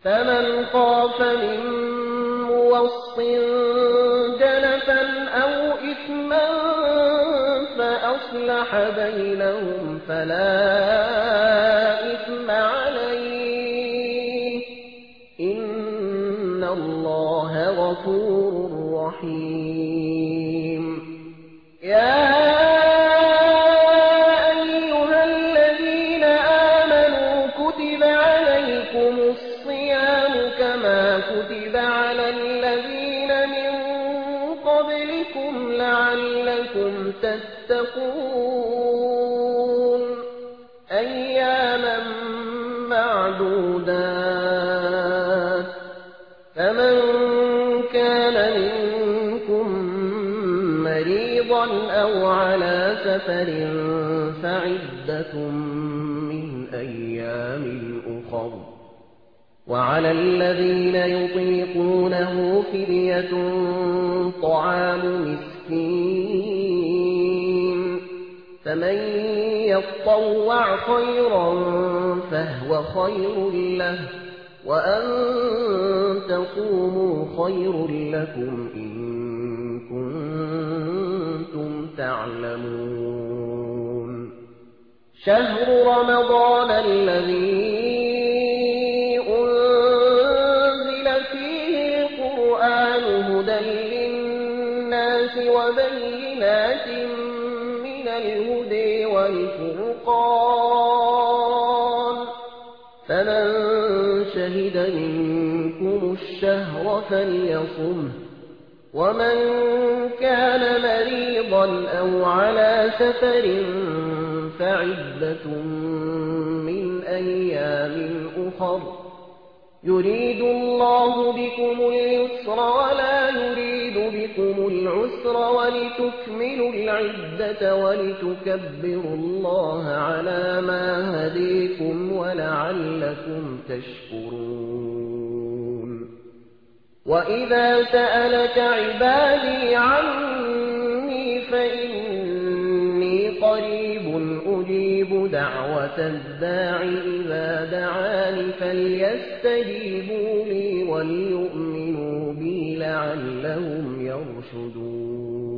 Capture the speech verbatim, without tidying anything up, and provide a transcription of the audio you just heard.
فمن خاف من موصٍ جنفا أو إثما فأصلح بينهم فلا إثم عليه إن الله غفور رحيم. يا أيها الذين آمنوا كتب عليكم الصيام كما كتب على الذين من قبلكم لعلكم تتقون أياما معدودات فمن كان منكم مريضا أو على سفر فعدة من أيام أخر وعلى الذين يطيقونه فدية طعام مسكين فمن يطوع خيرا فهو خير له وأن تصوموا خير لكم إن كنتم تعلمون. شهر رمضان الذي أنزل فيه القرآن هدى للناس وبينات من الهدى والفرقان فمن شهد منكم الشهر فليصمه ومن كان مريضا أو على سفر فعدة من أيام أخر يريد الله بكم اليسر ولا يريد بكم العسر ولتكملوا العدة ولتكبروا الله على ما هديكم ولعلكم تشكرون. وإذا سألك عبادي عني فإني قريب أجيب دعوة الداع إذا دعاني فليستجيبوا لي وليؤمنوا بي لعلهم يرشدون.